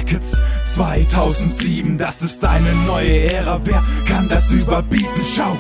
Records 2007, das ist eine neue Ära, wer kann das überbieten? Schau,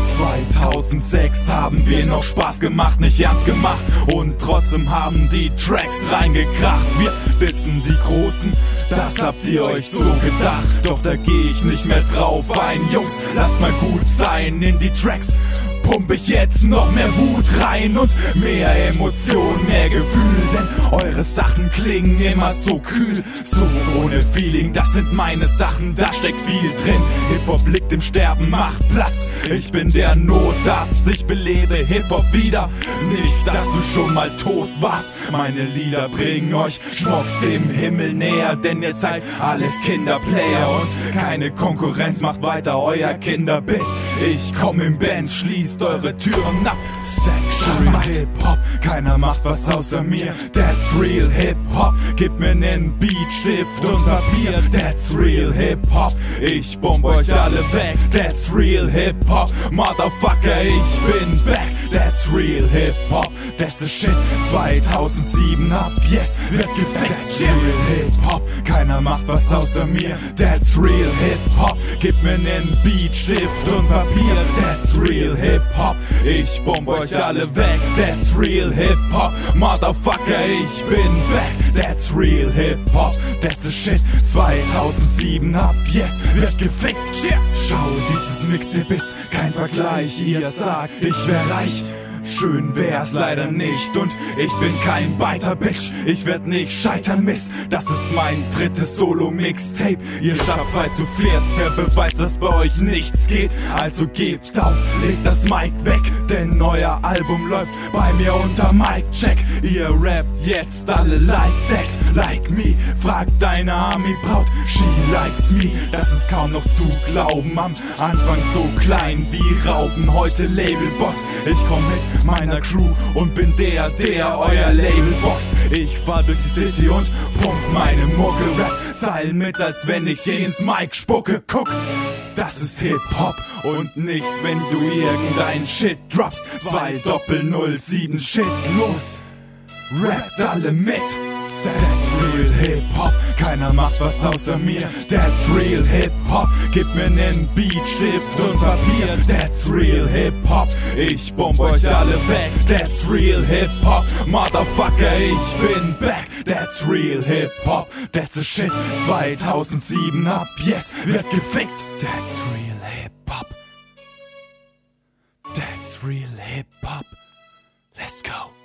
2006 haben wir noch Spaß gemacht, nicht ernst gemacht, und trotzdem haben die Tracks reingekracht. Wir wissen die Großen, das habt ihr euch so gedacht, doch da geh ich nicht mehr drauf ein. Jungs, lasst mal gut sein, in die Tracks pump ich jetzt noch mehr Wut rein und mehr Emotion, mehr Gefühl, denn eure Sachen klingen immer so kühl, so ohne Feeling. Das sind meine Sachen, da steckt viel drin. Hip-Hop liegt im Sterben, macht Platz. Ich bin der Notarzt, ich belebe Hip-Hop wieder. Nicht, dass du schon mal tot warst. Meine Lieder bringen euch Schmocks dem Himmel näher, denn ihr seid alles Kinderplayer und keine Konkurrenz macht weiter euer Kinderbiss. Ich komm im Benz, schließt eure Türen ab. Sexual Hip-Hop, keiner macht was außer mir. That's real Hip-Hop, gib mir nen Beat, Stift und Papier. That's real Hip-Hop, ich bomb euch alle weg. That's real Hip-Hop, Motherfucker, ich bin back. That's real Hip-Hop, that's the shit. 2007 ab, yes, wird gefickt. That's real Hip-Hop, keiner macht was außer mir. That's real Hip-Hop, gib mir nen Beat, Stift und Papier. That's real Hip-Hop, ich bomb euch alle weg. That's real Hip-Hop, Motherfucker, ich bin back. That's real Hip-Hop, that's the shit. 2007 ab, yes, wird gefickt. Schau, dieses Mixtape ist kein Vergleich. Ihr sagt, ich wär reich, schön wär's leider nicht, und ich bin kein Biter-Bitch, ich werd nicht scheitern, Mist. Das ist mein drittes Solo-Mixtape. Ihr schafft 2 zu 4, der Beweis, dass bei euch nichts geht. Also gebt auf, legt das Mic weg, denn euer Album läuft bei mir unter Mic-Check. Ihr rappt jetzt alle like that, like me. Fragt deine Army-Braut, she likes me. Das ist kaum noch zu glauben, am Anfang so klein wie Raupen, heute Labelboss. Ich komm mit meiner Crew und bin der euer Label boxt. Ich fahr durch die City und pump meine Mucke, rap Zeilen mit, als wenn ich sie ins Mic spucke. Guck, das ist Hip-Hop und nicht, wenn du irgendein Shit droppst. 2007 Shit, los, rappt alle mit. That's real Hip-Hop, keiner macht was außer mir. That's real Hip-Hop, gib mir nen Beat, Stift und Papier. That's real Hip-Hop, ich bomb euch alle weg. That's real Hip-Hop, Motherfucker, ich bin back. That's real Hip-Hop, that's the shit. 2007 ab, yes, wird gefickt. That's real Hip-Hop, that's real Hip-Hop. Let's go.